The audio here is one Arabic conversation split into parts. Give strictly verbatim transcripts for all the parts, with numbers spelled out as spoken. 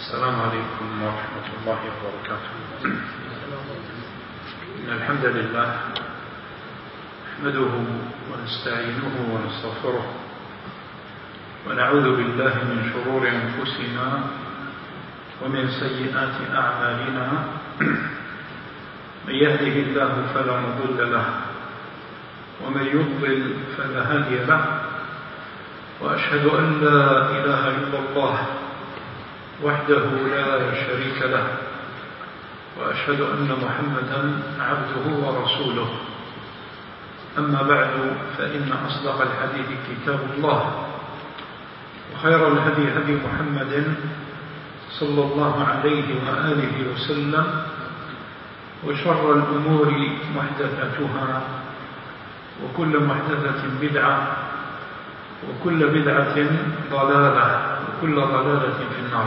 السلام عليكم ورحمة الله وبركاته. إن الحمد لله نحمده ونستعينه ونستغفره ونعوذ بالله من شرور أنفسنا ومن سيئات أعمالنا. من يهده الله فلا مضل له ومن يضلل فلا هادي له، وأشهد أن لا إله إلا الله وحده لا شريك له، وأشهد أن محمدا عبده ورسوله. أما بعد، فإن أصدق الحديث كتاب الله، وخير الهدي هدي محمد صلى الله عليه وآله وسلم، وشر الأمور محدثاتها، وكل محدثة بدعة، وكل بدعة ضلالة، وكل ضلالة في النار.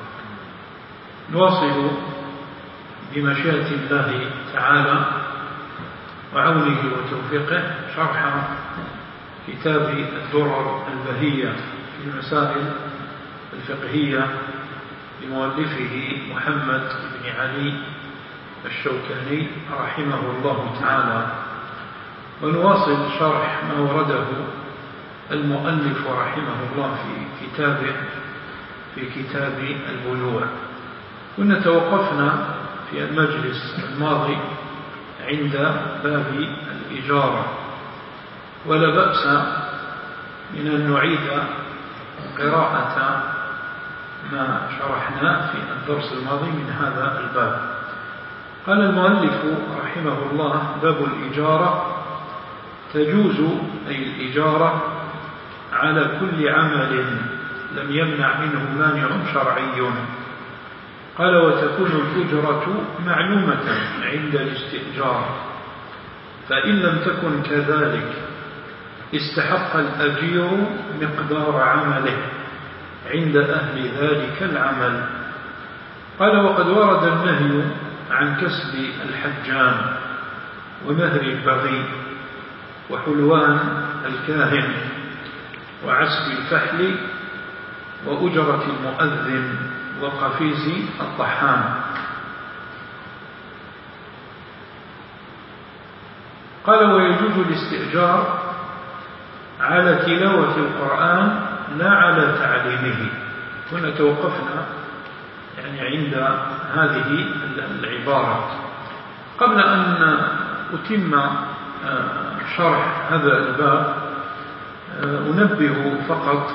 نواصل بمشيئة الله تعالى وعونه وتوفيقه شرح كتاب الدرر البهية في المسائل الفقهية لمؤلفه محمد بن علي الشوكاني رحمه الله تعالى. ونواصل شرح ما ورده المؤلف رحمه الله في كتابه في كتاب البيوع. كنا توقفنا في المجلس الماضي عند باب الإجارة، ولا بأس من أن نعيد قراءة ما شرحنا في الدرس الماضي من هذا الباب. قال المؤلف رحمه الله: باب الإجارة: تجوز أي الإجارة على كل عمل لم يمنع منه مانع شرعي. قال: وتكون الأجرة معلومة عند الاستئجار، فإن لم تكن كذلك استحق الأجير مقدار عمله عند أهل ذلك العمل. قال: وقد ورد النهي عن كسب الحجام ومهر البغي وحلوان الكاهن وعسب الفحل وأجرة المؤذن وقفيز الطحان. قال: ويجوز الاستئجار على تلاوة القرآن لا على تعليمه. كنا توقفنا يعني عند هذه العبارة. قبل أن أتم شرح هذا الباب أنبه فقط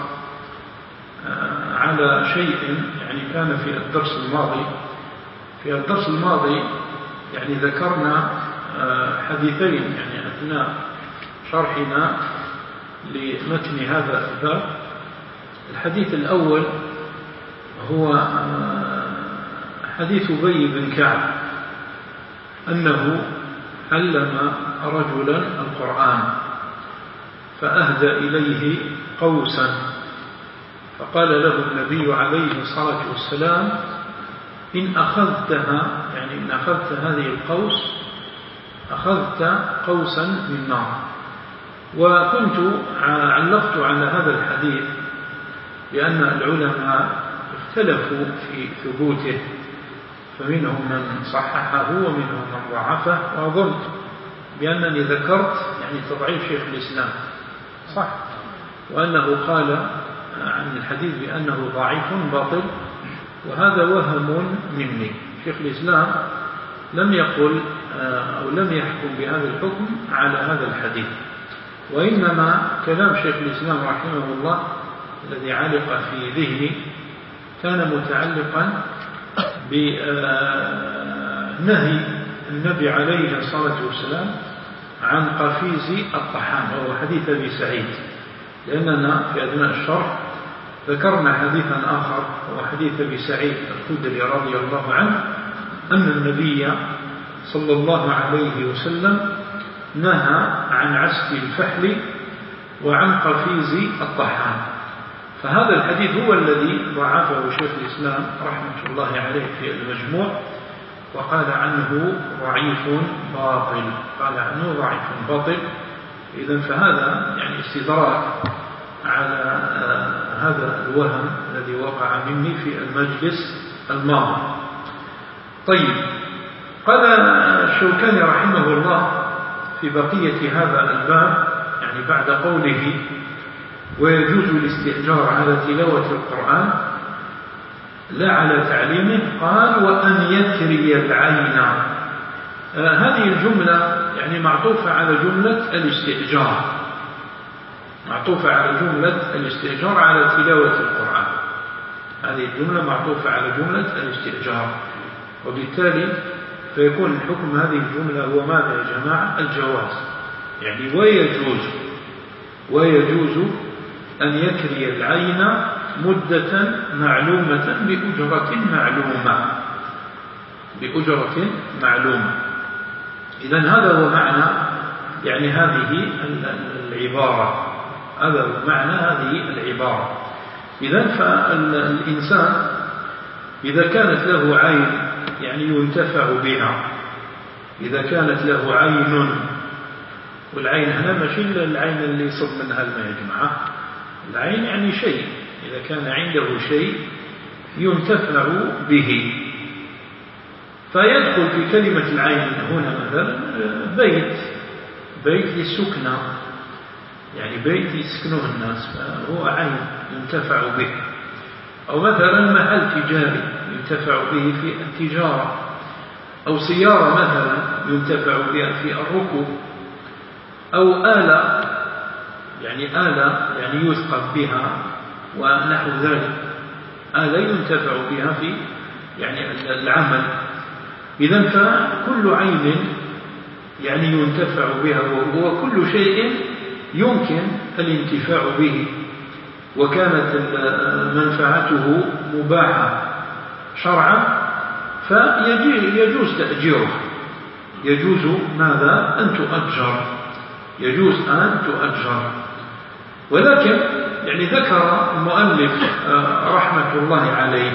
على شيء يعني كان في الدرس الماضي. في الدرس الماضي يعني ذكرنا حديثين يعني أثناء شرحنا لمتن هذا الباب. الحديث الأول هو حديث أبي بن كعب أنه علم رجلا القرآن فأهدى إليه قوسا، فقال له النبي عليه الصلاة والسلام: إن أخذتها يعني إن أخذت هذه القوس أخذت قوسا من نار. وكنت علقت على هذا الحديث بأن العلماء اختلفوا في ثبوته، فمنهم من صححه ومنهم من ضعفه، وأظن بأنني ذكرت يعني تضعيف شيخ الإسلام صح، وأنه قال عن الحديث بأنه ضعيف باطل، وهذا وهم مني. شيخ الإسلام لم يقل أو لم يحكم بهذا الحكم على هذا الحديث، وإنما كلام شيخ الإسلام رحمه الله الذي علق في ذهني كان متعلقا بنهي النبي عليه الصلاة والسلام عن قفيز الطحان، وهو حديث أبي سعيد. لأننا في أثناء الشرح ذكرنا حديثا آخر وهو حديث أبي سعيد الخدري رضي الله عنه أن النبي صلى الله عليه وسلم نهى عن عسب الفحل وعن قفيز الطحان. فهذا الحديث هو الذي ضعفه شيخ الإسلام رحمة الله عليه في المجموع، وقال عنه ضعيف باطل قال عنه ضعيف باطل. إذن فهذا يعني استدراك على هذا الوهم الذي وقع مني في المجلس الماضي. طيب، قال الشوكاني رحمه الله في بقية هذا الباب، يعني بعد قوله ويجوز الاستئجار على تلاوة القرآن لا على تعليمه، قال وأن يكري العين. آه هذه الجملة يعني معطوفة على جملة الاستئجار، معطوفة على جملة الاستئجار على تلاوة القرآن. هذه الجملة معطوفة على جملة الاستئجار، وبالتالي فيكون الحكم هذه الجملة هو ماذا يا جماعة؟ الجواز. يعني ويجوز ويجوز أن يكري العين مدة معلومة بأجرة معلومة بأجرة معلومة. إذن هذا هو معنى يعني هذه العبارة، هذا هو معنى هذه العبارة. إذن فالإنسان إذا كانت له عين يعني ينتفع بها، إذا كانت له عين، والعين هنا ماشي العين اللي يصب منها الماء يا جماعة، العين يعني شيء، إذا كان عنده شيء ينتفع به، فيدخل في كلمة العين هنا مثلا بيت بيت للسكنة، يعني بيت يسكنه الناس فهو عين ينتفع به، أو مثلا محل تجاري ينتفع به في التجارة، أو سيارة مثلا ينتفع بها في الركوب، أو آلة يعني آلة يعني يثقب بها ونحو ذلك، آلة ينتفع بها في يعني العمل. إذن فكل عين يعني ينتفع بها، وكل شيء يمكن الانتفاع به وكانت منفعته مباحة شرعا فيجوز تأجيره، يجوز ماذا؟ أن تؤجر، يجوز أن تؤجر. ولكن يعني ذكر المؤلف رحمة الله عليه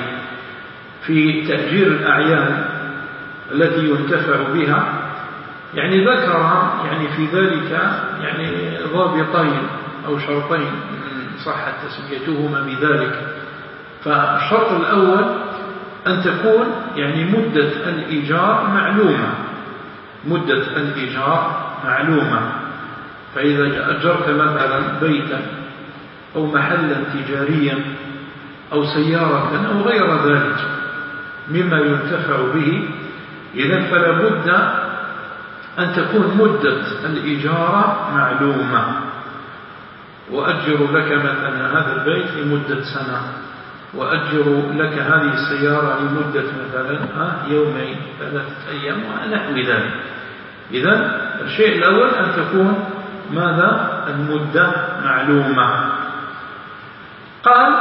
في تأجير الأعيان التي ينتفع بها، يعني ذكر يعني في ذلك يعني ضابطين أو شرطين صحت تسميتهما بذلك. فالشرط الأول أن تكون يعني مدة الإيجار معلومة، مدة الإيجار معلومة. فإذا أجرت مثلا بيتا أو محلا تجاريا أو سيارة أو غير ذلك مما ينتفع به، إذن فلا بد أن تكون مدة الإجارة معلومة. وأجر لك مثلا هذا البيت لمدة سنة، وأجر لك هذه السيارة لمدة مثلا يومين ثلاثة أيام ونحو ذلك. إذن الشيء الأول أن تكون ماذا؟ المدة معلومة. قال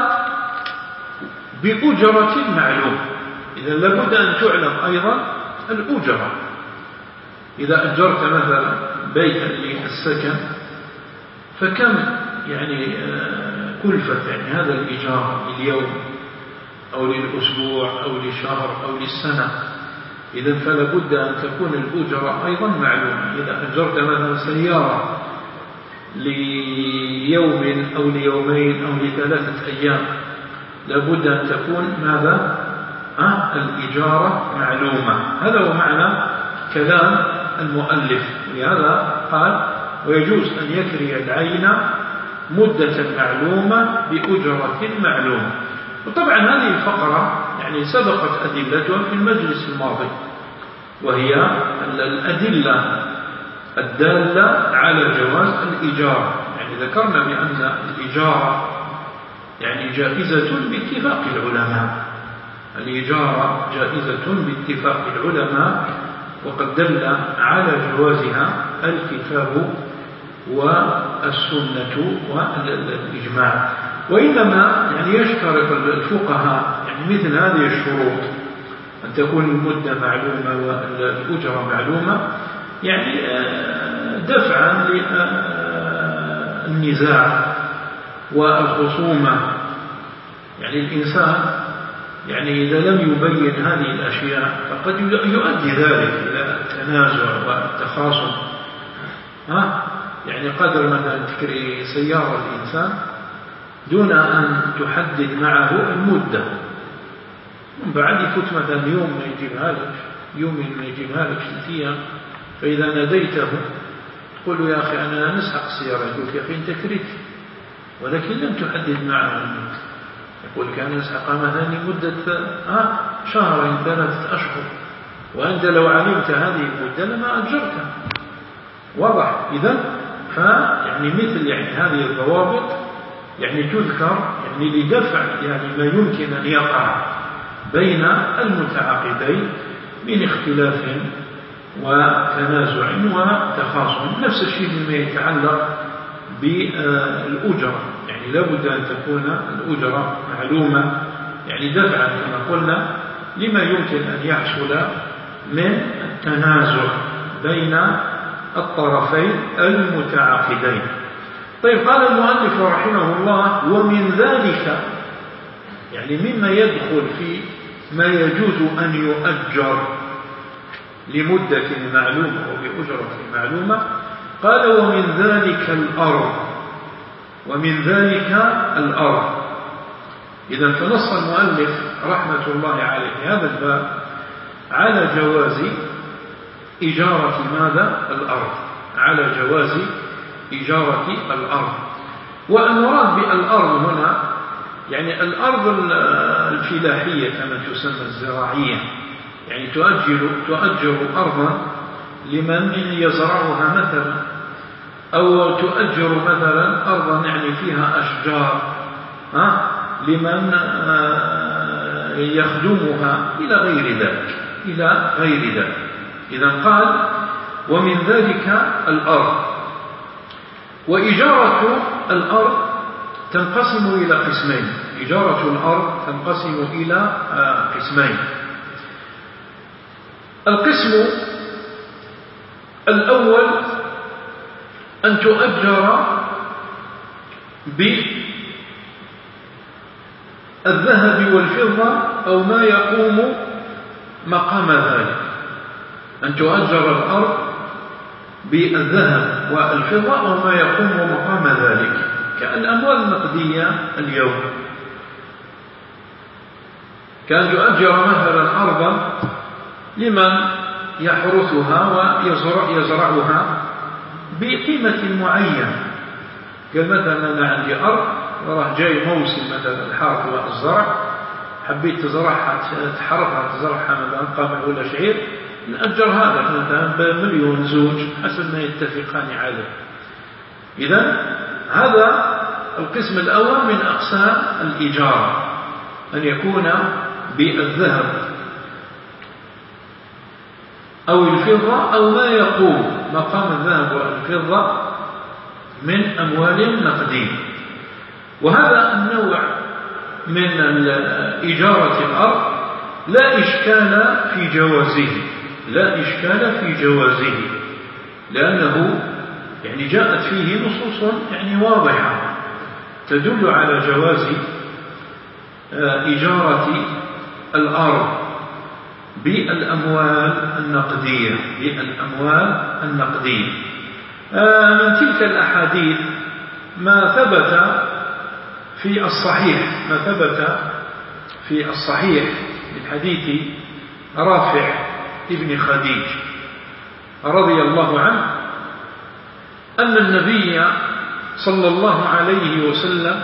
بأجرة معلومة، إذن لابد أن تعلم أيضا الأجرة. إذا أجرت مثلا بيتا للسكن فكم يعني كلفة يعني هذا الإيجار لليوم أو للأسبوع أو للشهر أو للسنة. إذن فلا بد أن تكون الأجرة أيضا معلومة. إذا أجرت مثلا سيارة ليوم أو ليومين أو لثلاثة أيام لابد أن تكون ماذا؟ أه؟ الإجارة معلومة. هذا هو معنى كلام المؤلف. لهذا قال ويجوز أن يكري العين مدة معلومة بأجرة معلومة. وطبعا هذه الفقرة يعني سبقت أدلتها في المجلس الماضي، وهي الأدلة الدالة على جواز الإجارة. يعني ذكرنا بأن الإجارة يعني جائزة باتفاق العلماء، الإجارة جائزة باتفاق العلماء، وقد دل على جوازها الكتاب والسنة والإجماع. وإنما يعني يشترط الفقهاء يعني مثل هذه الشروط، أن تكون المدة معلومة والأجرة معلومة، يعني دفعا للنزاع والخصومة. يعني الإنسان يعني إذا لم يبين هذه الأشياء فقد يؤدي ذلك إلى التنازع والتخاصم. ها يعني قدر مثلا تكري سيارة الإنسان دون أن تحدد معه المدة، من بعد يفوت مثلا يوم ما يجيبها لك، يوم ما يجيبها لك ثلاث أيام، فإذا ناديته تقول له يا أخي أنا نسحق السيارة، يقول يا أخي أنت كريت، ولكن لم تحدد معه المدة. يقول لك أنا نسحقها مثلا لمدة آه شهرين ثلاثة أشهر، وأنت لو علمت هذه المدة لما أجرتها. واضح؟ إذن فيعني مثل يعني هذه الضوابط يعني تذكر يعني لدفع يعني ما يمكن أن يقع بين المتعاقدين من اختلاف وتنازع وتخاصم. نفس الشيء مما يتعلق بالأجرة، يعني لابد أن تكون الأجرة معلومة، يعني دفعا كما قلنا لما يمكن أن يحصل من التنازع بين الطرفين المتعاقدين. طيب، قال المؤلف رحمه الله: ومن ذلك، يعني مما يدخل في ما يجوز أن يؤجر لمدة معلومة وبأجرة معلومة، قال: ومن ذلك الأرض، ومن ذلك الأرض. إذا فنص المؤلف رحمة الله عليه هذا الباب على جواز إجارة ماذا؟ الأرض، على جواز إجارة الأرض. والمراد بالأرض هنا يعني الأرض الفلاحية كما تسمى الزراعية، يعني تؤجر, تؤجر أرضا لمن يزرعها مثلا، أو تؤجر مثلا أرضا يعني فيها أشجار ها لمن يخدمها إلى غير ذلك، إلى غير ذلك. إذا قال: ومن ذلك الأرض. وإجارة الأرض تنقسم إلى قسمين، إجارة الأرض تنقسم إلى قسمين. القسم الأول أن تؤجر بالذهب والفضة أو ما يقوم مقام ذلك، أن تؤجر الأرض بالذهب والفضة أو ما يقوم مقام ذلك، كالأموال النقدية اليوم. كان يؤجر مثلا أرضا لمن يحرثها ويزرعها بقيمة معينة. قال مثلا أنا عندي أرض وراه جاي موسم مثلا الحرث والزرع، حبيت تزرعها تحرثها تزرعها مثلا قمح ولا شعير، نأجر هذا مثلا بمليون زوج حسب ما يتفقان عليه. إذا هذا القسم الأول من أقسام الإيجار، أن يكون بالذهب أو الفضة أو ما يقوم مقام الذهب والفضة من أموال نقدية. وهذا النوع من إجارة الأرض لا إشكال في جوازه، لا إشكال في جوازه، لأنه يعني جاءت فيه نصوص يعني واضحة تدل على جواز إجارة الأرض بالأموال النقدية، بالأموال النقدية. من تلك الأحاديث ما ثبت في الصحيح، ما ثبت في الصحيح من حديث رافع ابن خديج رضي الله عنه أن النبي صلى الله عليه وسلم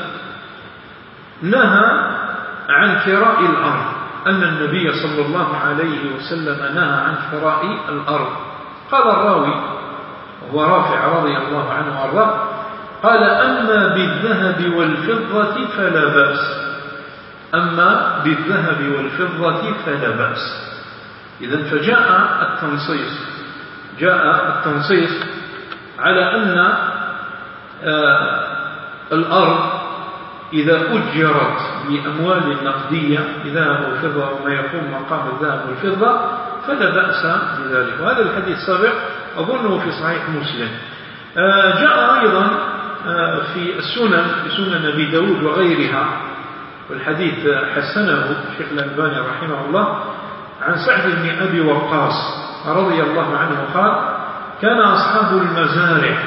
نهى عن كراء الأرض، أن النبي صلى الله عليه وسلم نهى عن كراء الأرض. قال الراوي وهو رافع رضي الله عنه وارضاه قال: أما بالذهب والفضة فلا بأس، أما بالذهب والفضة فلا بأس. إذن فجاء التنصيص، جاء التنصيص على أن آه الأرض إذا أجرت بأموال نقدية ذهب وفضة وما يقوم مقام الذهب والفضة فلا بأس بذلك. وهذا الحديث سابق أظنه في صحيح مسلم. آه جاء أيضا آه في السنن، في سنن أبي داود وغيرها، والحديث حسنه الشيخ الألباني رحمه الله، عن سعد بن أبي وقاص رضي الله عنه قال: كان أصحاب المزارع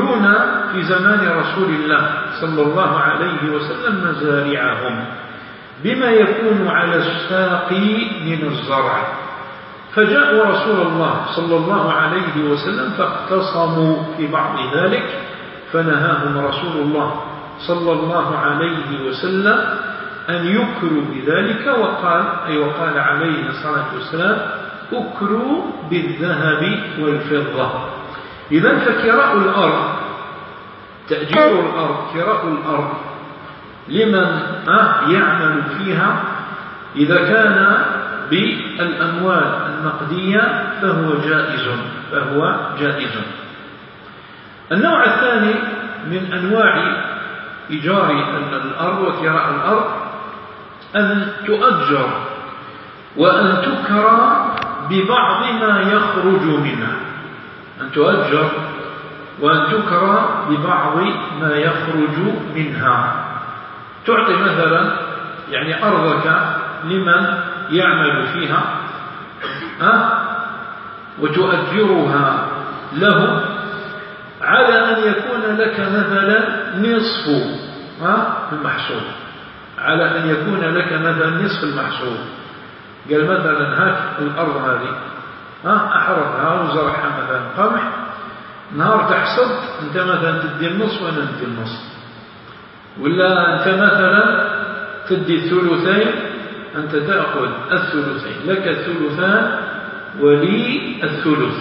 يكرون في زمان رسول الله صلى الله عليه وسلم مزارعهم، بما يكون على الساقي من الزرع، فجاءوا رسول الله صلى الله عليه وسلم فاختصموا في بعض ذلك، فنهاهم رسول الله صلى الله عليه وسلم أن يكروا بذلك، وقال أي وقال عليه الصلاة والسلام أكروا بالذهب والفضة. إذن فكراء الأرض، تأجير الأرض، كراء الأرض لمن يعمل فيها إذا كان بالأموال النقدية فهو جائز، فهو جائز. النوع الثاني من أنواع إيجار الأرض وكراء الأرض أن تؤجر وأن تكرى ببعض ما يخرج منها، أن تؤجر وأن تكرى ببعض ما يخرج منها. تعطي مثلا يعني أرضك لمن يعمل فيها أه؟ وتؤجرها له على أن يكون لك مثلا نصف أه؟ المحصول، على أن يكون لك مثلا نصف المحصول. قال مثلا هات الأرض هذه أه؟ أحرثها وزرعها مثلا قمح، نهار تحصد أنت مثلا تدي النصف وأنا ندي النصف، ولا أنت مثلا تدي الثلثين، أنت تأخذ الثلثين، لك الثلثان ولي الثلث.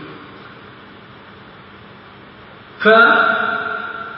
فهذا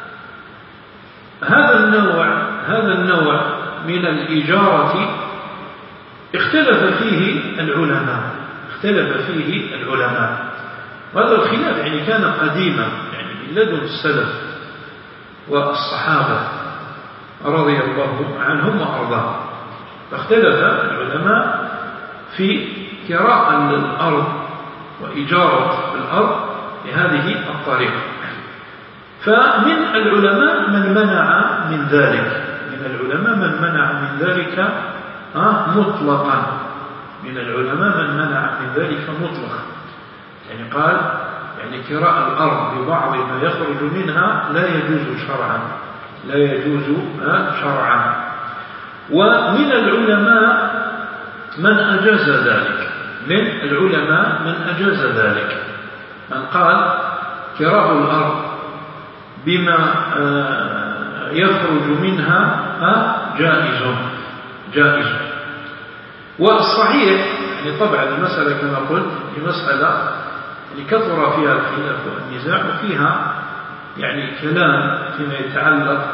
النوع هذا النوع من الإجارة اختلف فيه العلماء اختلف فيه العلماء وهذا الخلاف يعني كان قديما، يعني من لدن السلف والصحابة رضي الله عنهم وأرضاهم. فاختلف العلماء في كراء الأرض وإجارة الأرض بهذه الطريقة. فمن العلماء من منع من ذلك، من العلماء من منع من ذلك مطلقا، من العلماء من منع من ذلك مطلقا، يعني قال يعني كراء الأرض ببعض ما يخرج منها لا يجوز شرعا، لا يجوز شرعا. ومن العلماء من أجاز ذلك، من العلماء من أجاز ذلك، من قال كراء الأرض بما يخرج منها جائز جائز. والصحيح يعني طبعا المسألة كما قلت هي مسألة يعني كثر فيها الخلاف والنزاع، وفيها يعني كلام فيما يتعلق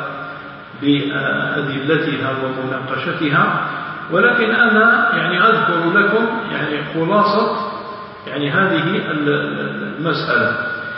بأدلتها ومناقشتها، ولكن أنا يعني أذكر لكم يعني خلاصة يعني هذه المسألة.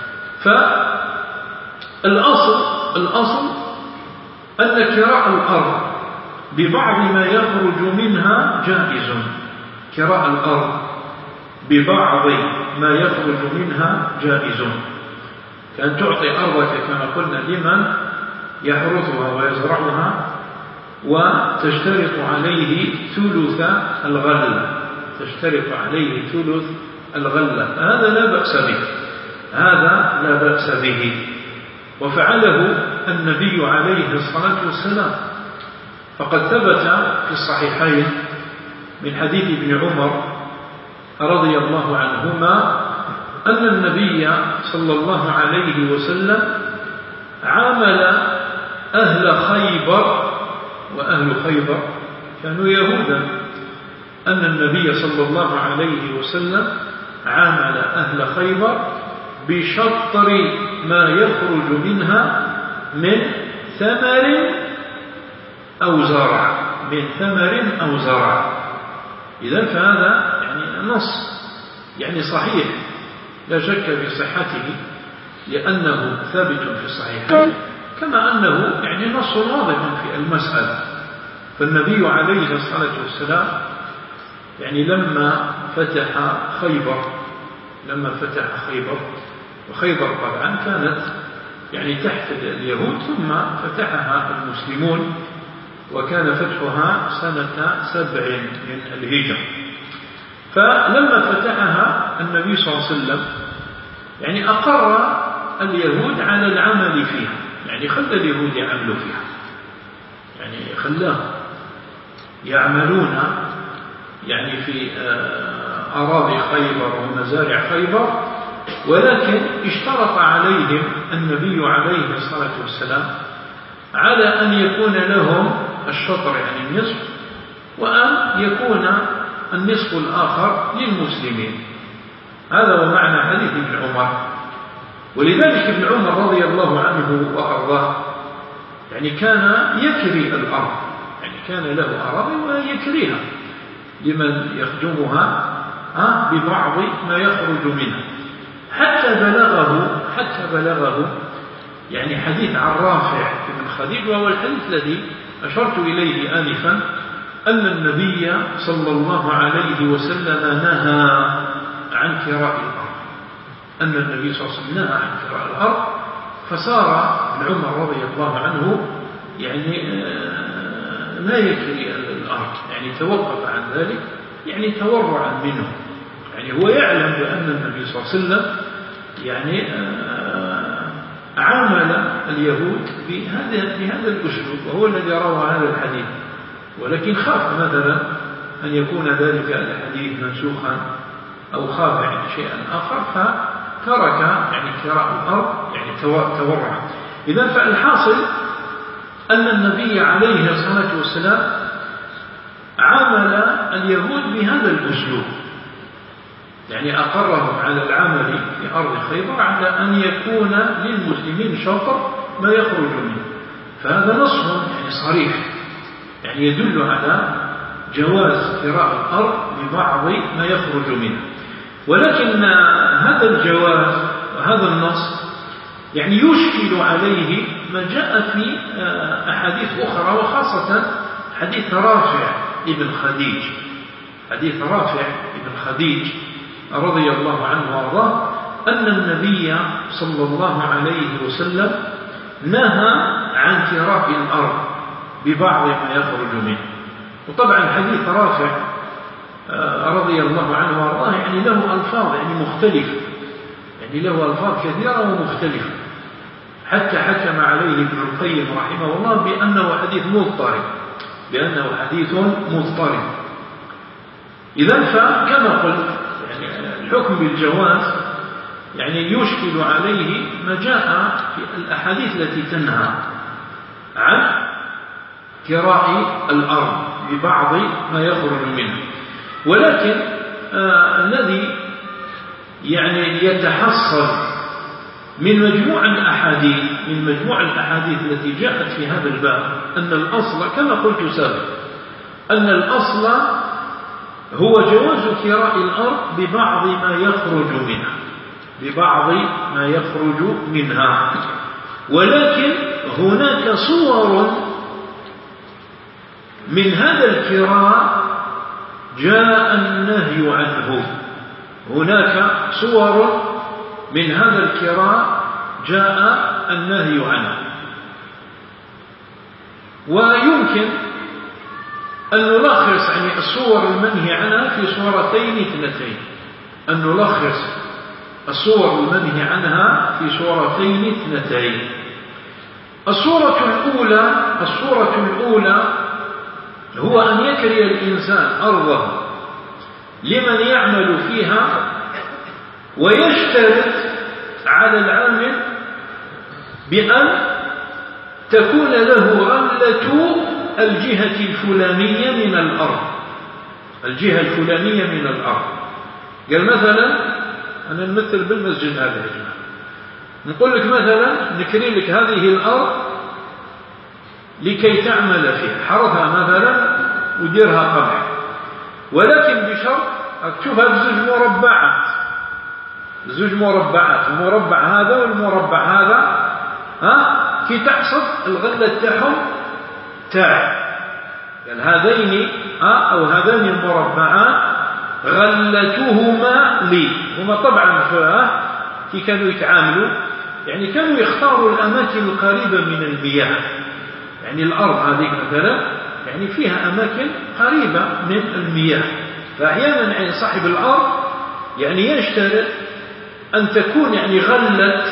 فالأصل الأصل أن كراء الأرض ببعض ما يخرج منها جائز، كراء الأرض ببعض ما يخرج منها جائز، كأن تعطي أرضك كما قلنا لمن يحرثها ويزرعها وتشترط عليه ثلث الغلة، تشترط عليه ثلث الغلة، هذا لا بأس به، هذا لا بأس به. وفعله النبي عليه الصلاة والسلام، فقد ثبت في الصحيحين من حديث ابن عمر رضي الله عنهما أن النبي صلى الله عليه وسلم عامل أهل خيبر، وأهل خيبر كانوا يهودا، أن النبي صلى الله عليه وسلم عامل أهل خيبر بشطر ما يخرج منها من ثمر أو زرع، من ثمر أو زرع. إذن فهذا يعني نص يعني صحيح لا شك في صحته، لأنه ثابت في الصحيحين، كما أنه يعني نص واضح في المسألة. فالنبي عليه الصلاة والسلام يعني لما فتح خيبر لما فتح خيبر وخيبر طبعا كانت يعني تحت اليهود، ثم فتحها المسلمون، وكان فتحها سنة سبع من الهجرة. فلما فتحها النبي صلى الله عليه وسلم يعني أقر اليهود على العمل فيها، يعني خلى اليهود يعملوا فيها، يعني خلاهم يعملون يعني في أراضي خيبر ومزارع خيبر، ولكن اشترط عليهم النبي عليه الصلاة والسلام على أن يكون لهم الشطر يعني النصف، وأن يكون النصف الآخر للمسلمين. هذا هو معنى حديث ابن عمر. ولذلك ابن عمر رضي الله عنه وأرضاه يعني كان يكري الأرض، يعني كان له أراضي ويكريها لمن يخدمها ببعض ما يخرج منها، حتى بلغه حتى بلغه يعني حديث عن رافع بن خديج، وهو الحديث الذي أشرت إليه آنفا، أن النبي صلى الله عليه وسلم نهى عن كراء الأرض، أن النبي صلى الله عليه وسلم نهى عن كراء الأرض. فصار ابن عمر رضي الله عنه يعني لا يكري الأرض، يعني توقف عن ذلك، يعني تورعا منه. يعني هو يعلم بأن النبي صلى الله عليه وسلم يعني عامل اليهود بهذا بهذا الأسلوب، وهو الذي روى هذا الحديث، ولكن خاف مثلا أن يكون ذلك الحديث منسوخا أو خاف يعني شيئا آخر، فترك يعني كراء الأرض يعني تورعا. إذن فالحاصل أن النبي عليه الصلاة والسلام عامل اليهود بهذا الأسلوب، يعني أقرهم على العمل في أرض خيبر على أن يكون للمسلمين شطر ما يخرج منه. فهذا نص يعني صريح، يعني يدل على جواز كراء الأرض ببعض ما يخرج منه. ولكن هذا الجواز وهذا النص يعني يشكل عليه ما جاء في أحاديث أخرى، وخاصة حديث رافع ابن خديج، حديث رافع ابن خديج رضي الله عنه وارضاه، أن النبي صلى الله عليه وسلم نهى عن كراء الأرض ببعض ما يخرج منه. وطبعا حديث رافع رضي الله عنه وارضاه يعني له ألفاظ يعني مختلفة، يعني له ألفاظ كثيرة ومختلفة، حتى حكم عليه ابن القيم رحمه الله بأنه حديث مضطرب، بأنه حديث مضطرب. إذن فكما قلت يعني الحكم بالجواز يعني يشكل عليه ما جاء في الأحاديث التي تنهى عن كراء الأرض ببعض ما يخرج منه. ولكن آه الذي يعني يتحصل من مجموع الأحاديث من مجموع الأحاديث التي جاءت في هذا الباب أن الأصل كما قلت سابقا، أن الأصل هو جواز كراء الأرض ببعض ما يخرج منها ببعض ما يخرج منها ولكن هناك صور من هذا الكراء جاء النهي عنه هناك صور من هذا الكراء جاء النهي عنه. ويمكن أن نلخص يعني الصور المنهي عنها في صورتين اثنتين، أن نلخص الصور المنهي عنها في صورتين اثنتين. الصورة الأولى الصورة الأولى هو أن يكري الإنسان أرضه لمن يعمل فيها ويشترط على العامل بأن تكون له غلة الجهة الفلانية من الأرض الجهة الفلانية من الأرض. قال مثلا أنا نمثل بالمسجد هذا يا جماعة، نقول لك مثلا نكري لك هذه الأرض لكي تعمل فيها، حرثها مثلا وديرها قمح، ولكن بشرط أكتبها بزوج مربعات زوج مربعات المربع هذا والمربع هذا ها كي تحصد الغلة تاعهم تاعي. قال هذين ها أو هذان المربعات غلتهما لي. هما طبعا كي كانوا يتعاملوا يعني كانوا يختاروا الأماكن القريبة من المياه، يعني الأرض هذه مثلا يعني فيها أماكن قريبة من المياه، فأحيانا يعني صاحب الأرض يعني يشترط أن تكون يعني غلة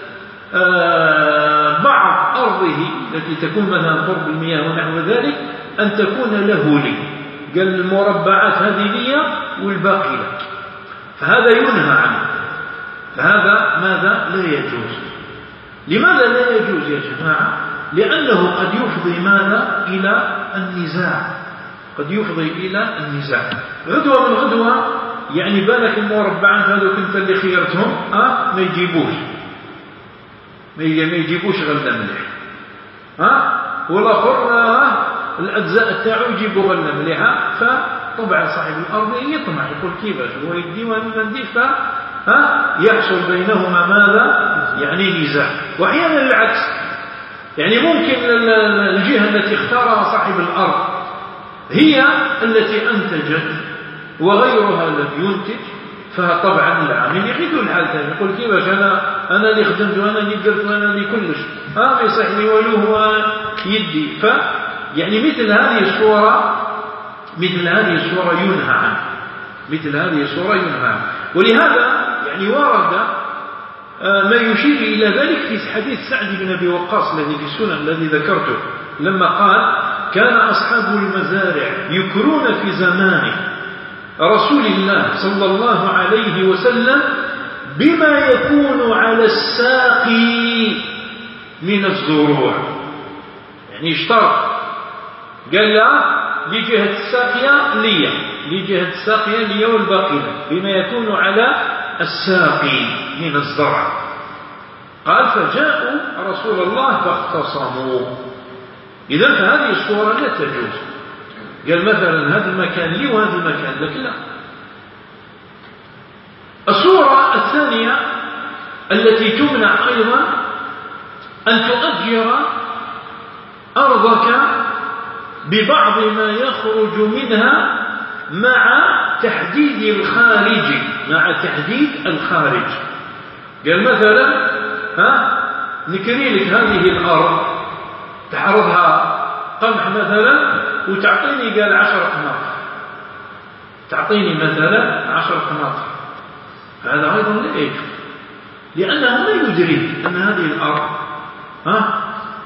آه بعض أرضه التي تكون مثلا قرب المياه ونحو ذلك أن تكون له لي، قال المربعات هذه لي والباقي لك، فهذا ينهى عنه، فهذا ماذا لا يجوز. لماذا لا يجوز يا جماعة؟ لأنه قد يفضي ماذا إلى النزاع، قد يفضي إلى النزاع. غدوة من غدوة يعني بالك المربعات هذو كنت اللي خيرتهم أه ما يجيبوش ما يجيبوش غلة مليح، ها والآخر أه الأجزاء تاعو يجيبوا غلة مليحة، فطبعا صاحب الأرض يطمع يقول كيفاش هو يدي وأنا ندي، ها يحصل بينهما ماذا يعني نزاع. وأحيانا العكس، يعني ممكن الجهة التي اختارها صاحب الأرض هي التي أنتجت وغيرها لم ينتج، فطبعا العامل يعيد الحال ثاني يقول كيفاش أنا أنا اللي خدمت وأنا اللي درت وأنا اللي كلش، ها ما يصح لي والو يدي. ف يعني مثل هذه الصورة مثل هذه الصورة ينهى عنه، مثل هذه الصورة ينهى عنه. ولهذا يعني ورد ما يشير إلى ذلك في حديث سعد بن أبي وقاص الذي في السنن الذي ذكرته، لما قال كان أصحاب المزارع يكرون في زمان رسول الله صلى الله عليه وسلم بما يكون على الساقي من الزروع، يعني اشترط قال لا لجهة الساقية لي لجهة الساقية لي والباقي بما يكون على الساقي من الزرع. قال فجاءوا رسول الله فاختصموا. إذا فهذه الصورة لا تجوز، قال مثلا هذا المكان لي وهذا المكان لك، لا. الصورة الثانية التي تمنع أيضا أن تؤجر أرضك ببعض ما يخرج منها مع تحديد الخارج مع تحديد الخارج. قال مثلا ها نكري لك هذه الأرض تحرضها قمح مثلا وتعطيني قال عشر قناطر، تعطيني مثلا عشر قناطر، فهذا أيضا لا يجوز، لأنه لا يدري أن هذه الأرض ها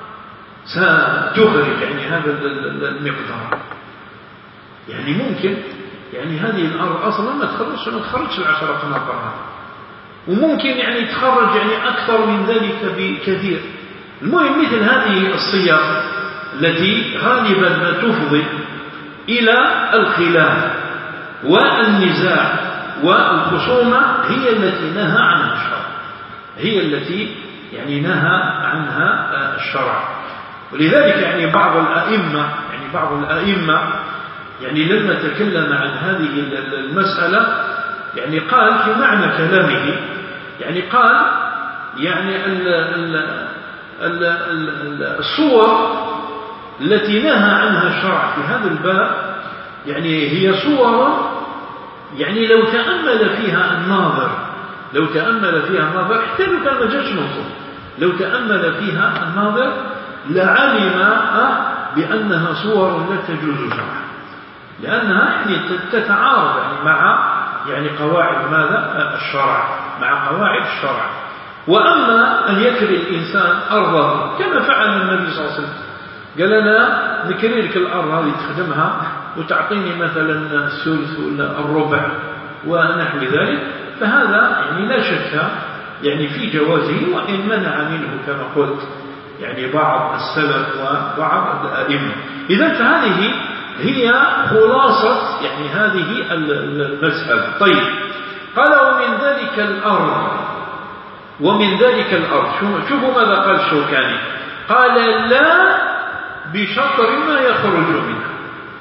ستخرج يعني هذا المقدار. يعني ممكن يعني هذه الأرض أصلا ما تخرجش ما تخرجش العشر قناطر هذا، وممكن يعني تخرج يعني أكثر من ذلك بكثير. المهم مثل هذه الصيغ التي غالبا ما تفضي إلى الخلاف والنزاع والخصومة هي التي نهى عنها الشرع، هي التي يعني نهى عنها الشرع. ولذلك يعني بعض الأئمة يعني بعض الأئمة يعني لما تكلم عن هذه المسألة يعني قال في معنى كلامه، يعني قال يعني ال ال ال ال الصور التي نهى عنها الشرع في هذا الباب يعني هي صور يعني لو تأمل فيها الناظر لو تأمل فيها الناظر حتى لو كان ما جاش نص، لو تأمل فيها الناظر لعلم بأنها صور لا تجوز شرعا، لأنها يعني تتعارض يعني مع يعني قواعد ماذا الشرع مع قواعد الشرع. وأما أن يكري الإنسان أرضه كما فعل النبي صلى الله عليه وسلم، قال أنا نكري لك الأرض هذه تخدمها وتعطيني مثلا الثلث ولا الربع ونحو ذلك، فهذا يعني لا شك يعني في جوازه، وإن منع منه كما قلت يعني بعض السلف وبعض الأئمة. إذا فهذه هي خلاصة يعني هذه المسألة. طيب قال ومن ذلك الأرض ومن ذلك الأرض شوفوا ماذا قال الشوكاني، قال لا بشطر ما يخرج منها،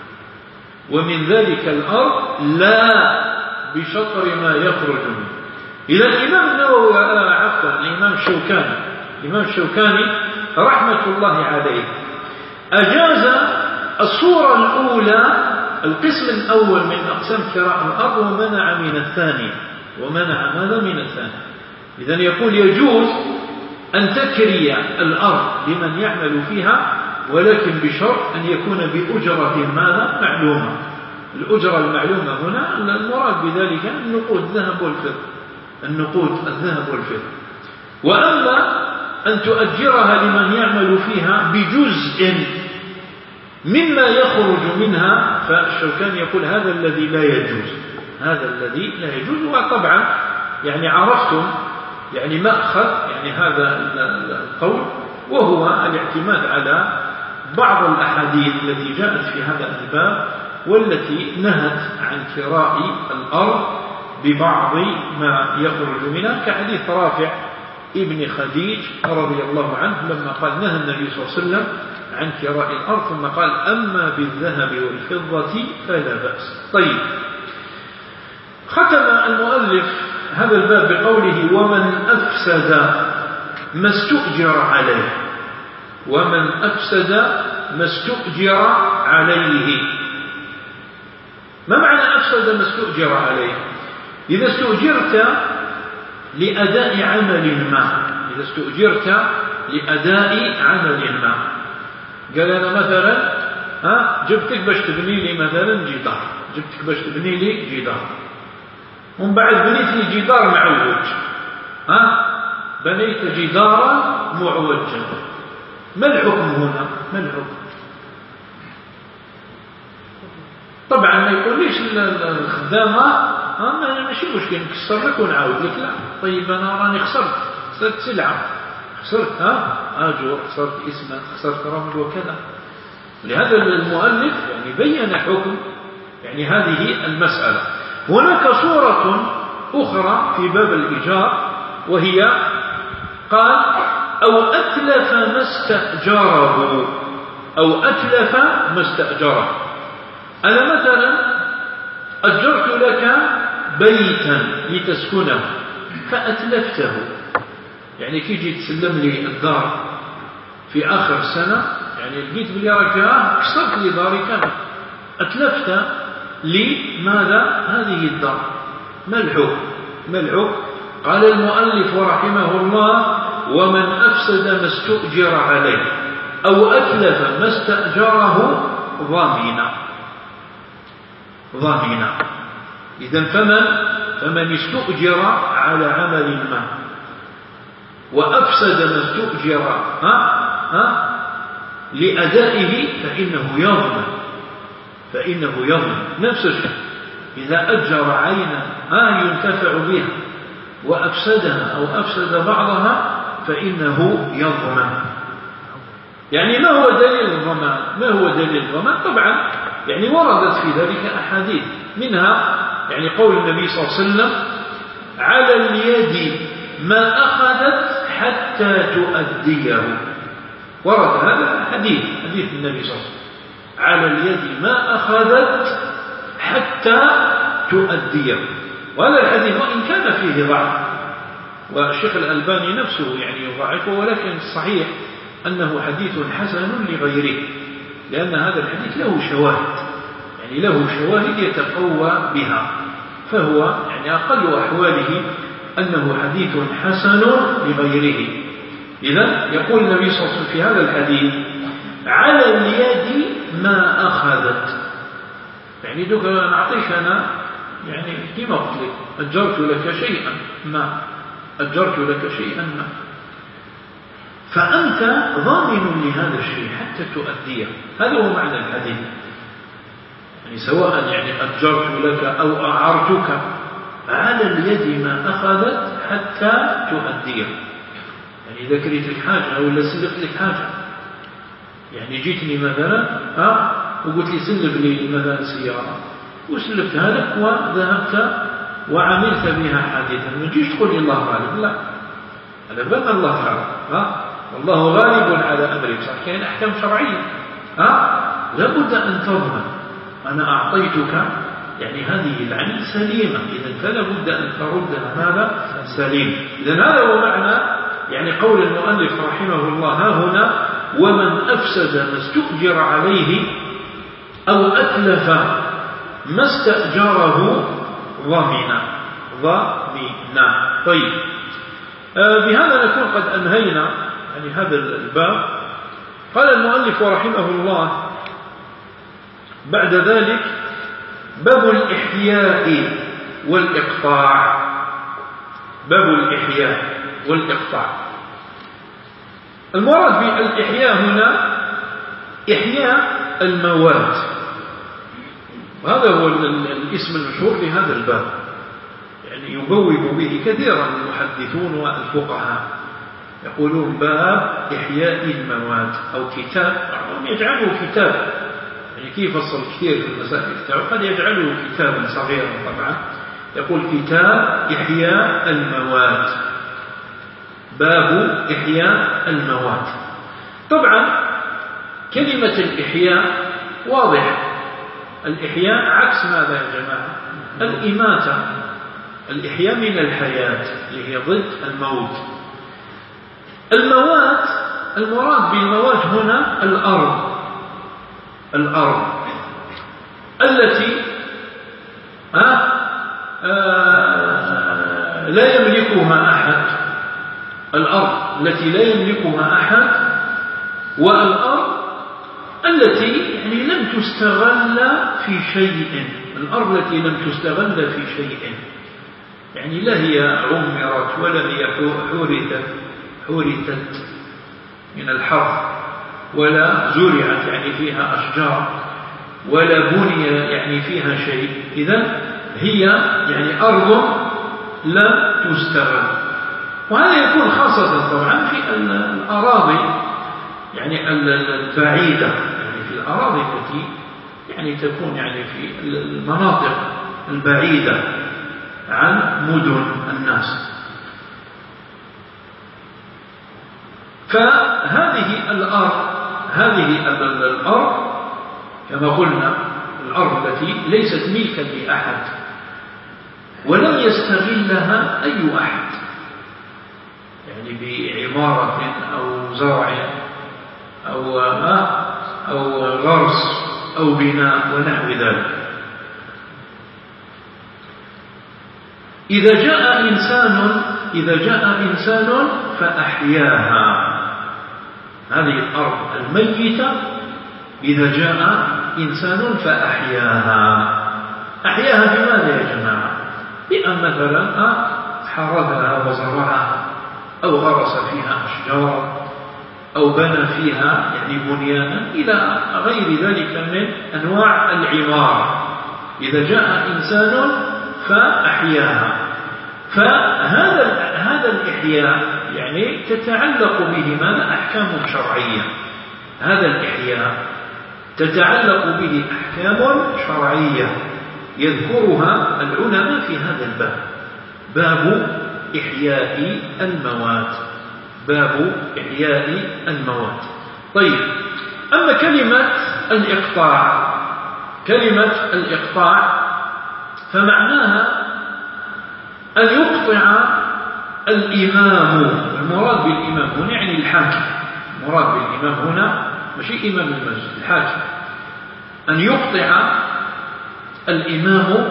ومن ذلك الأرض لا بشطر ما يخرج منها. إذا الإمام النووي عفوا الإمام الشوكاني الإمام الشوكاني رحمة الله عليه أجاز الصورة الأولى القسم الأول من أقسام كراء الأرض ومنع من الثاني ومنع ماذا من الثاني. إذن يقول يجوز أن تكري الأرض لمن يعمل فيها، ولكن بشرط أن يكون بأجرة ماذا معلومة. الأجرة المعلومة هنا المراد بذلك النقود الذهب والفضة النقود الذهب والفضة. وأما أن تؤجرها لمن يعمل فيها بجزء مما يخرج منها، فالشوكاني يقول هذا الذي لا يجوز، هذا الذي لا يجوز. وطبعا يعني عرفتم يعني مأخذ يعني هذا القول، وهو الاعتماد على بعض الأحاديث التي جاءت في هذا الباب والتي نهت عن كراء الأرض ببعض ما يخرج منها، كحديث رافع ابن خديج رضي الله عنه لما قال نهى النبي صلى الله عليه وسلم عن كراء الأرض، ثم قال أما بالذهب والفضة فلا بأس. طيب، ختم المؤلف هذا الباب بقوله ومن أفسد ما استؤجر عليه، ومن أفسد ما استؤجر عليه. ما معنى أفسد ما استؤجر عليه؟ إذا استؤجرت لأداء عمل ما، إذا استؤجرت لأداء عمل ما، قال أنا مثلا ها جبتك باش تبني لي مثلا جدار، جبتك باش تبني لي جدار، ومن بعد بنيت لي جدار معوج، ها بنيت جدارا معوجا، ما الحكم هنا؟ ما الحكم؟ طبعا ما يقوليش الخدامة أنا ماشي مشكل نكسر لك ونعاود لك، لا. طيب أنا راني خسرت، خسرت سلعة، خسرت ها أجور، خسرت اسما، خسرت رمز وكذا. لهذا المؤلف يعني بين حكم يعني هذه المسألة. هناك صورة أخرى في باب الإيجار، وهي قال أو أتلف ما استأجره، أو أتلف ما استأجره. أنا مثلا أجرت لك بيتا لتسكنه فأتلفته، يعني كي جيت تسلم لي الدار في آخر السنة يعني لقيت بلي راك كسرت لي داري كامل، أتلفت لي ماذا؟ هذه الدار. ما الحكم؟ ما الحكم؟ قال المؤلف رحمه الله ومن أفسد ما استؤجر عليه أو أتلف ما استأجره ضامنا، ضامنا. إذن فمن فمن استؤجر على عمل ما وأفسد ما استؤجر ها ها لأدائه فإنه يضمن، فإنه يضمن. نفس الشيء إذا أجر عينا ها ينتفع بها وأفسدها أو أفسد بعضها فإنه يضمن. يعني ما هو دليل الضمان؟ ما هو دليل الضمان؟ طبعا يعني وردت في ذلك أحاديث، منها يعني قول النبي صلى الله عليه وسلم على اليد ما أخذت حتى تؤديه. ورد هذا الحديث، حديث النبي صلى الله عليه وسلم على اليد ما أخذت حتى تؤديه. وهذا الحديث وإن كان فيه ضعف، والشيخ الألباني نفسه يعني يضعفه، ولكن الصحيح أنه حديث حسن لغيره، لأن هذا الحديث له شواهد، يعني له شواهد يتقوى بها، فهو يعني أقل أحواله أنه حديث حسن لغيره. إذن يقول النبي صلى الله عليه وسلم في هذا الحديث على اليد ما أخذت، يعني دوك نعطيك أنا يعني كما قلت لك أجرت لك شيئا ما، أجرت لك شيئا ما، فأنت ضامن لهذا الشيء حتى تؤديه. هذا هو معنى الحديث، يعني سواء يعني أجرت لك أو أعرتك على اليد ما أخذت حتى تؤديه. يعني إذا كريت لك حاجة أو إلا سلفت لك حاجة، يعني جيتني مثلا ها وقلت لي سلف لي مثلا سيارة وسلفتها لك وذهبت وعملت بها حادثا، ما تجيش تقول لي الله غالب، لا، هذا بان الله غالب، ها والله غالب على أمره، صح؟ كاين أحكام شرعية، ها لابد أن تضمن أنا أعطيتك يعني هذه العين سليمة، إذا فلا بد أن تردها ماذا؟ سليم. إذا هذا هو معنى يعني قول المؤلف رحمه الله ها هنا ومن أفسد ما استؤجر عليه أو أتلف ما استأجره ضامنا، ضامنا. طيب، آه بهذا نكون قد أنهينا يعني هذا الباب. قال المؤلف رحمه الله بعد ذلك باب الإحياء والإقطاع. باب الإحياء والإقطاع. المراد بالإحياء هنا إحياء الموات. وهذا هو الاسم المشهور لهذا الباب، يعني يبوب به كثيرا المحدثون والفقهاء، يقولون باب إحياء الموات أو كتاب، بعضهم يجعله كتاب، يعني كيف فصل كثير في المسائل الكتاب، قد يجعله كتابا صغيرا طبعا، يقول كتاب إحياء الموات، باب إحياء الموات. طبعا كلمة الإحياء واضح، الإحياء عكس ماذا يا جماعة؟ الإماتة. الإحياء من الحياة اللي هي ضد الموت. الموات، المراد بالموات هنا الأرض، الأرض التي آه آه لا يملكها أحد، الأرض التي لا يملكها أحد، والأرض التي يعني لم تستغل في شيء، الأرض التي لم تستغل في شيء، يعني لا هي عمرت ولا هي حورثت حورثت من الحرث، ولا زرعت يعني فيها أشجار، ولا بني يعني فيها شيء. إذن هي يعني أرض لم تستغل. وهذا يكون خاصة طبعا في الأراضي يعني البعيدة، يعني في الأراضي التي يعني تكون يعني في المناطق البعيدة عن مدن الناس. فهذه الأرض، هذه الأرض كما قلنا الأرض التي ليست ملكا لأحد ولم يستغلها أي أحد، يعني بعمارة أو زرع أو أو غرس أو بناء ونحو ذلك. إذا جاء إنسان إذا جاء إنسان فأحياها، هذه الأرض الميتة إذا جاء إنسان فأحياها، أحياها بماذا يا جماعة؟ بأن مثلا حرثها وزرعها أو غرس فيها أشجارا أو بنى فيها يعني بنيانا إلى غير ذلك من أنواع العمارة. إذا جاء إنسان فأحياها، فهذا هذا الإحياء يعني تتعلق به ماذا؟ أحكام شرعية. هذا الإحياء تتعلق به أحكام شرعية يذكرها العلماء في هذا الباب، باب إحياء الموات، باب إحياء الموات. طيب، أما كلمة الإقطاع، كلمة الإقطاع فمعناها أن يقطع الإمام، المراد بالإمام هنا يعني الحاكم، المراد بالإمام هنا ماشي إمام المسجد، الحاكم، أن يقطع الإمام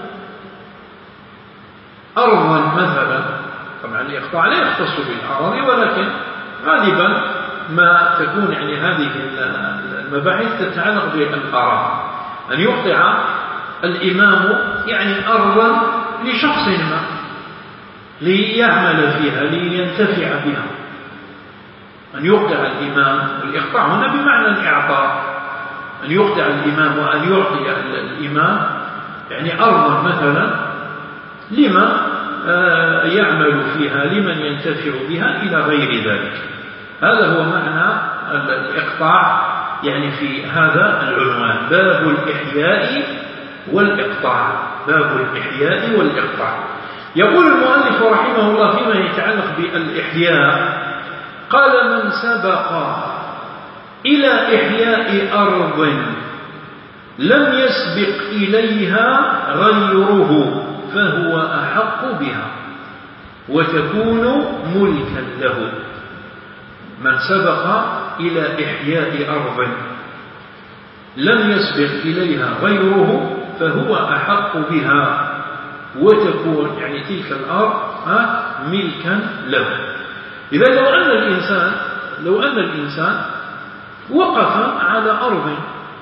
أرضا مثلا. طبعا الإقطاع لا يختص بالأراضي، ولكن غالبا ما تكون يعني هذه المباحث تتعلق بالأراضي. أن يقطع الإمام يعني أرضا لشخص ما ليعمل فيها لينتفع بها. أن يقطع الإمام، والإقطاع هنا بمعنى الإعطاء، أن يقطع الإمام وأن يعطي الإمام يعني أرضا مثلا لمن يعمل فيها، لمن ينتفع بها إلى غير ذلك. هذا هو معنى الإقطاع يعني في هذا العنوان، باب الإحياء والإقطاع، باب الإحياء والإقطاع. يقول المؤلف رحمه الله فيما يتعلق بالإحياء، قال: من سبق إلى إحياء أرض لم يسبق إليها غيره فهو أحق بها وتكون ملكا له. من سبق إلى إحياء أرض لم يسبق إليها غيره فهو أحق بها وتكون يعني تلك الأرض ملكا له. إذا لو أن الإنسان لو أن الإنسان وقف على أرض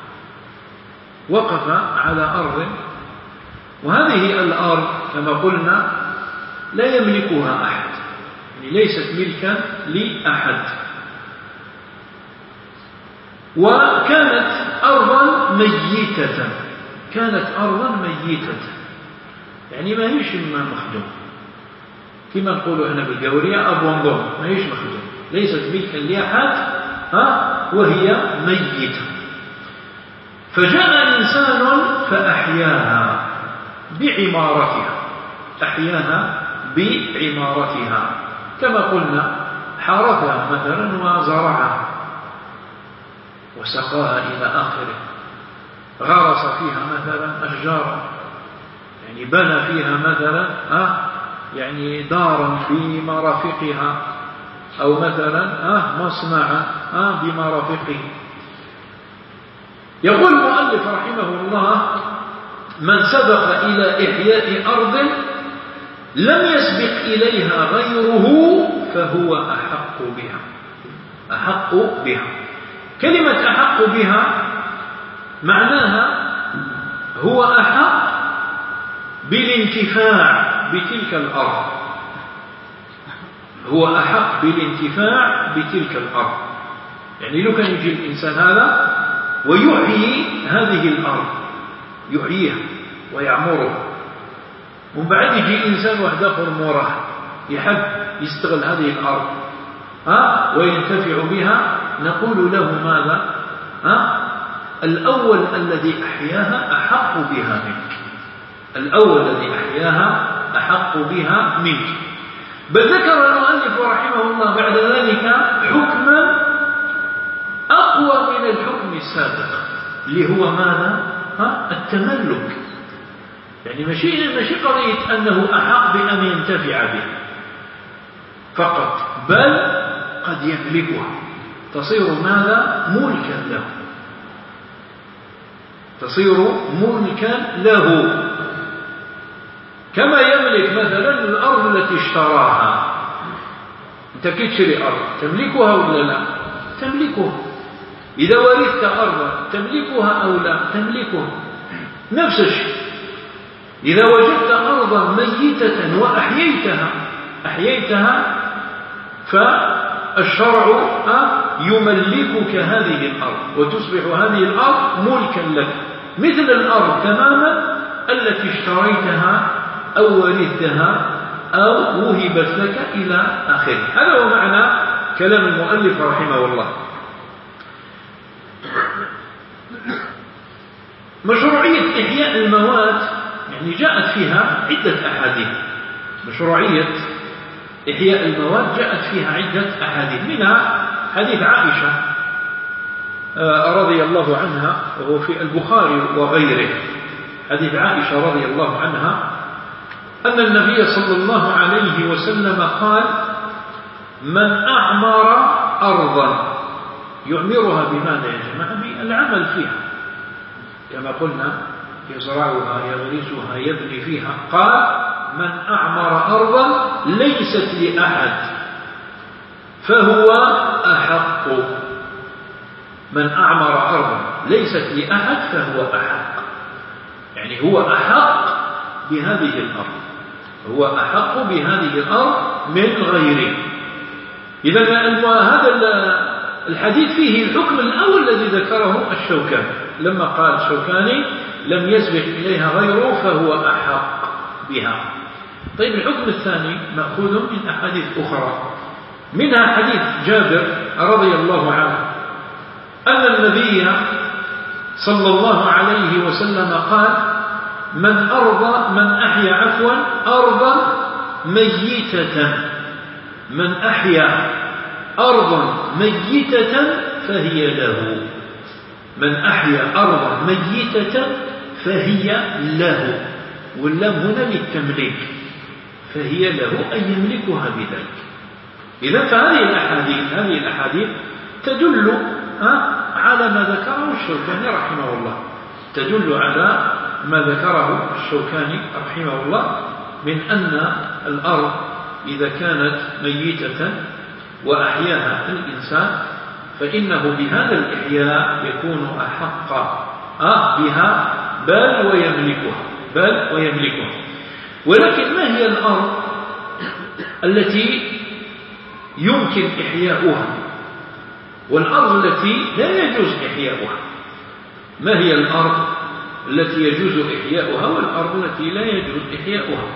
وقف على أرض وهذه الأرض كما قلنا لا يملكها أحد، يعني ليست ملكا لأحد، وكانت أرض ميتة، كانت أرضا ميتة، يعني ما هيش ما مخدوم، كما نقولوا احنا بالقورية أبوندون، ما هيش مخدوم، ليست ملكا لأحد وهي ميتة. فجاء إنسان فأحياها بعمارتها، أحياها بعمارتها، كما قلنا حارثها مثلا وزرعها وسقاها إلى آخره، غرس فيها مثلا أشجارا، يعني بنى فيها مثلا آه يعني دارا بمرافقها، أو مثلا آه مصنعا آه بمرافقه. يقول المؤلف رحمه الله: من سبق إلى إحياء أرض لم يسبق إليها غيره فهو أحق بها. أحق بها، كلمة أحق بها معناها هو أحق بالانتفاع بتلك الأرض، هو أحق بالانتفاع بتلك الأرض. يعني لو كان يجي الإنسان هذا ويحيي هذه الأرض، يحييها ويعمرها، ومن بعد يجي إنسان واحد آخر موراه يحب يستغل هذه الأرض ها وينتفع بها، نقول له ماذا؟ ها الأول الذي أحياها أحق بها منك، الأول الذي أحياها أحق بها منك. بل ذكر المؤلف رحمه الله بعد ذلك حكما أقوى من الحكم السابق، اللي هو ماذا؟ ها التملك. يعني ماشي ماشي قضية أنه أحق بأن ينتفع به فقط، بل قد يملكها، تصير ماذا؟ ملكا له، تصير ملكا له، كما يملك مثلا الأرض التي اشتراها. أنت كي تشتري أرض تملكها ولا لا؟ تملكها. إذا ورثت أرضا تملكها أو لا؟ تملكها. نفس الشيء إذا وجدت أرضا ميتة وأحييتها أحييتها فالشرع يملكك هذه الأرض، وتصبح هذه الأرض ملكا لك، مثل الأرض تماما التي اشتريتها أو ورثتها أو وهبت لك إلى آخره. هذا هو معنى كلام المؤلف رحمه الله. مشروعية إحياء الموات يعني جاءت فيها عدة أحاديث. مشروعية إحياء الموات جاءت فيها عدة أحاديث، منها حديث عائشة رضي الله عنها وهو في البخاري وغيره. حديث عائشة رضي الله عنها أن النبي صلى الله عليه وسلم قال: من أعمر أرضا، يعمرها بماذا يا جماعة؟ بالعمل فيها، كما قلنا يزرعها يغرسها يبني فيها. قال: من أعمر أرضا ليست لأحد فهو أحق. من أعمر أرضا ليست لأحد فهو أحق، يعني هو أحق بهذه الأرض، هو أحق بهذه الأرض من غيره. إذا هذا الحديث فيه الحكم الأول الذي ذكره الشوكاني لما قال الشوكاني: لم يسبق إليها غيره فهو أحق بها. طيب الحكم الثاني مأخوذ من أحاديث أخرى، منها حديث جابر رضي الله عنه أن النبي صلى الله عليه وسلم قال: من أرض من أحيا عفوا أرضا ميتة، من أحيا أرضا ميتة فهي له. من أحيا أرضا ميتة فهي له، واللام هنا للتمليك، فهي له أن يملكها بذلك. إذا فهذه الأحاديث هذه الأحاديث تدل على ما ذكره الشوكاني رحمه الله، تدل على ما ذكره الشوكاني رحمه الله من أن الأرض إذا كانت ميتة وأحياها الإنسان فإنه بهذا الإحياء يكون أحق بها بل ويملكها بل ويملكها. ولكن ما هي الأرض التي يمكن إحياؤها والأرض التي لا يجوز إحياؤها؟ ما هي الأرض التي يجوز إحياؤها والأرض التي لا يجوز إحياؤها.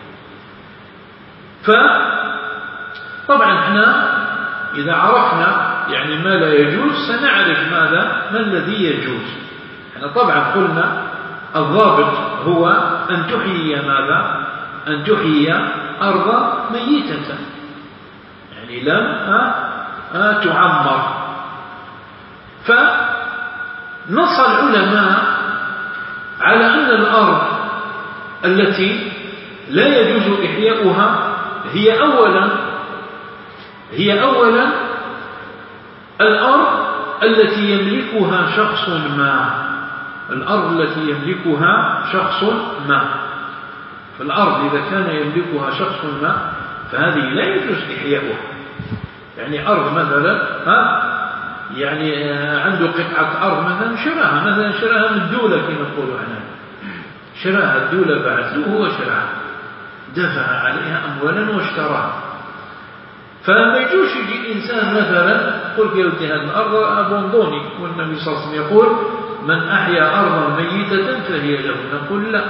فطبعا احنا إذا عرفنا يعني ما لا يجوز سنعرف ماذا ما الذي يجوز. احنا طبعا قلنا الضابط هو أن تحيي ماذا أن تحيي أرض ميتة يعني لم تعمر. فنص العلماء على أن الأرض التي لا يجوز إحياؤها هي أولا هي أولا الأرض التي يملكها شخص ما الأرض التي يملكها شخص ما. فالأرض إذا كان يملكها شخص ما فهذه لا يجوز إحياؤها. يعني أرض مثلا ها يعني عنده قطعة أرض مثلا شراها مثلا شراها من الدولة كما نقولوا احنا شراها الدولة بعت له هو شراها دفع عليها أموالا واشتراها. فما يجوش يجي إنسان مثلا يقول يا ودي هذه الأرض أبوندوني والنبي صلى الله عليه وسلم يقول من أحيا أرضا ميتة فهي له. نقول لا،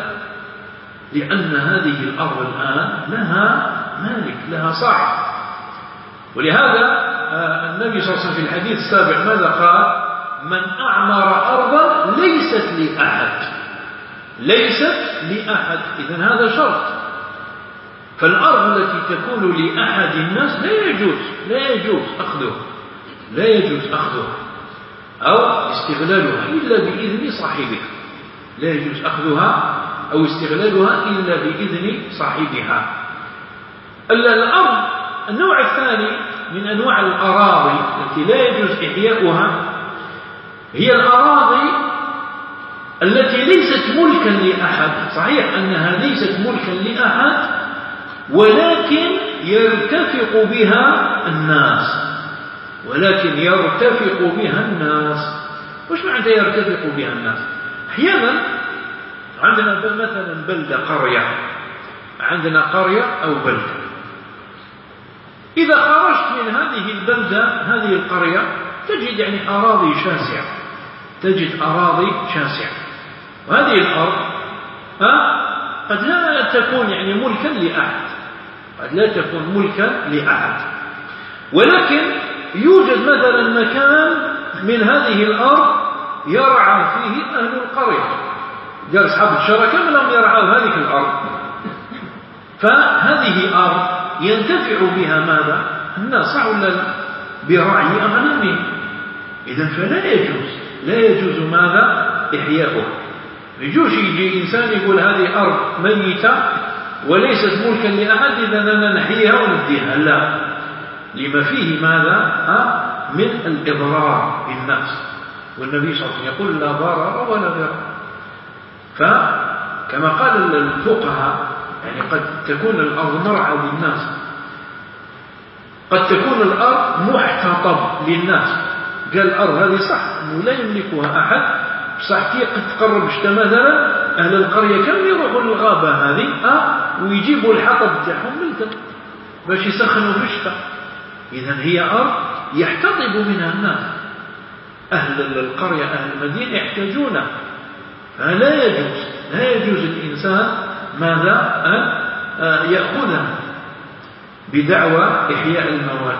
لأن هذه الأرض الآن لها مالك لها صاحب. ولهذا النبي صلى الله عليه وسلم في الحديث السابق ماذا قال؟ من أعمر أرضا ليست لأحد ليست لأحد. إذن هذا شرط. فالأرض التي تكون لأحد الناس لا يجوز لا يجوز أخذها لا يجوز أخذها أو استغلالها إلا بإذن صاحبها. لا يجوز أخذها أو استغلالها إلا بإذن صاحبها. الأرض النوع الثاني من أنواع الأراضي التي لا يجوز إحياؤها هي الأراضي التي ليست ملكا لأحد. صحيح أنها ليست ملكا لأحد ولكن يرتفق بها الناس ولكن يرتفق بها الناس. وش معنى يرتفق بها الناس؟ أحيانا عندنا مثلا بلدة قرية عندنا قرية أو بلدة. إذا خرجت من هذه البلدة هذه القرية تجد يعني أراضي شاسعة تجد أراضي شاسعة. وهذه الأرض ها قد لا تكون يعني ملكا لأحد قد لا تكون ملكا لأحد ولكن يوجد مثلا مكان من هذه الأرض يرعى فيه أهل القرية. قال أصحاب الشركة لم يرعوا هذه الأرض فهذه أرض ينتفع بها ماذا الناس صح ولا لا برعي أغنامهم. إذن فلا يجوز لا يجوز ماذا إحياؤه. يجوش يجي إنسان يقول هذه أرض ميتة وليست ملكا لأحد إذا أنا نحييها ونديها لا لما فيه ماذا ها من الإضرار بالنفس. والنبي صلى الله عليه وسلم يقول لا ضرر ولا ضرر. فكما قال الفقهاء يعني قد تكون الأرض مرعى للناس قد تكون الأرض محتطب للناس. قال الأرض هذه صح أنه لا يملكها أحد صح كي قد تقرب شتا مثلا أهل القرية كم يروحوا الغابة هذه أه ويجيبوا الحطب تاعهم ملكا باش يسخنوا في الشتاء. إذن هي أرض يحتطب منها الناس أهل القرية أهل المدينة يحتاجونها. فلا يجوز لا يجوز الإنسان ماذا أن يأخذها بدعوى إحياء المواد.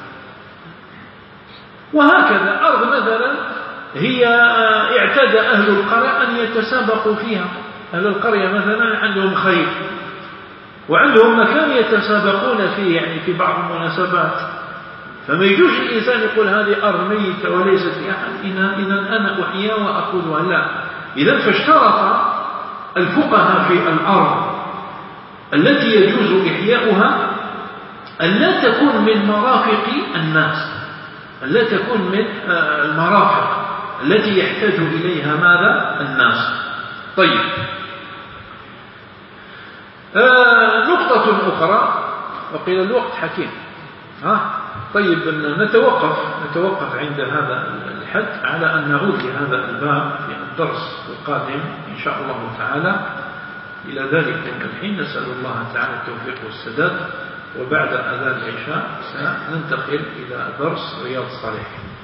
وهكذا أرض مثلا هي اعتاد أهل القرية أن يتسابقوا فيها. أهل القرية مثلا عندهم خير وعندهم مكان يتسابقون فيه يعني في بعض المناسبات. فما يجوش الإنسان يقول هذه أرض ميتة وليست لأحد إذا أنا أحيا وأخذها لا. إذا فاشترط الفقهاء في الأرض التي يجوز إحياؤها أن لا تكون من مرافق الناس أن لا تكون من المرافق التي يحتاج إليها ماذا الناس. طيب آه نقطة أخرى وقيل الوقت حكيم ها طيب نتوقف نتوقف عند هذا الحد على أن نعود لهذا الباب في الدرس القادم إن شاء الله تعالى. إلى ذلك الحين نسأل الله تعالى التوفيق والسداد. وبعد أذان العشاء سننتقل إلى درس رياض الصالحين.